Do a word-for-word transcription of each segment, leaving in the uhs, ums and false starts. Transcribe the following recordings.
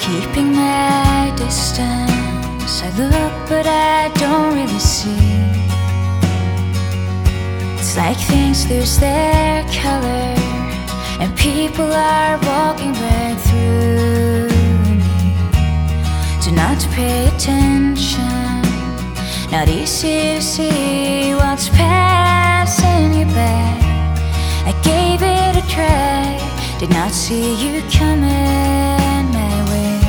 keeping my distance. I look but I don't really see. It's like things lose their color and people are walking right through me. Do not pay attention, not easy to see what's passing you by. I gave it a try, did not see you coming my way.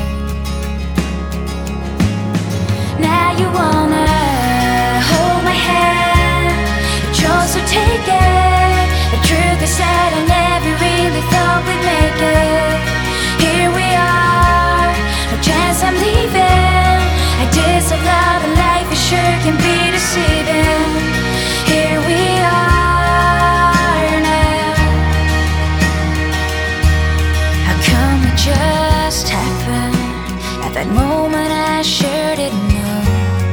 Now you wanna hold my hand, you chose to take it. The truth is that I never really thought we'd make it. Here we are, no chance I'm leaving. Ideas of love and life, it sure can be deceiving. Here we are now. How come it just happened at that moment? I sure didn't know.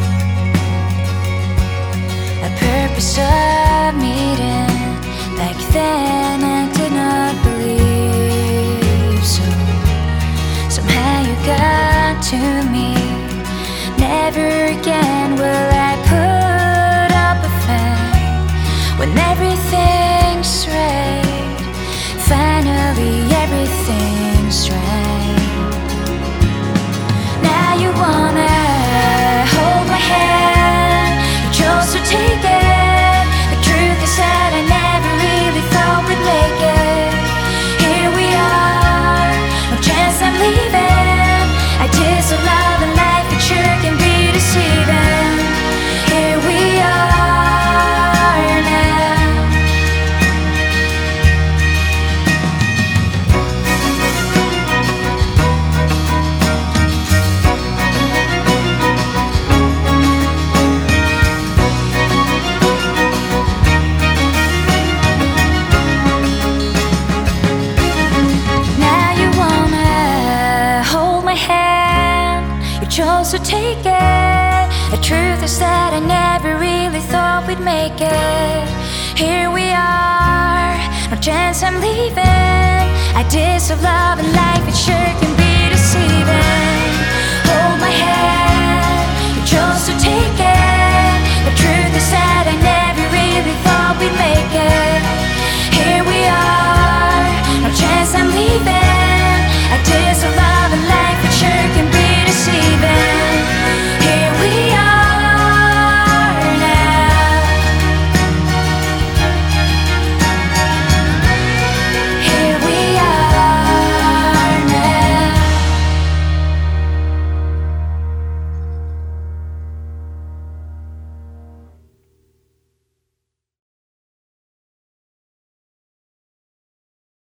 A purpose of meeting back then I did not believe so. Somehow you got to me. Never again will I put up a fight when everything's right. Finally everything's right. Now you wanna hold my hand, you chose to take it. The truth is that I never really thought we'd make it. Here we are, no chance I'm leaving. Ideas of love and life, it sure can be deceiving. Here we are now. Now you wanna hold my hand, you chose to take it. The truth is that I never really thought we'd make it. Here we are, no chance I'm leaving. Ideas of love and life, it sure can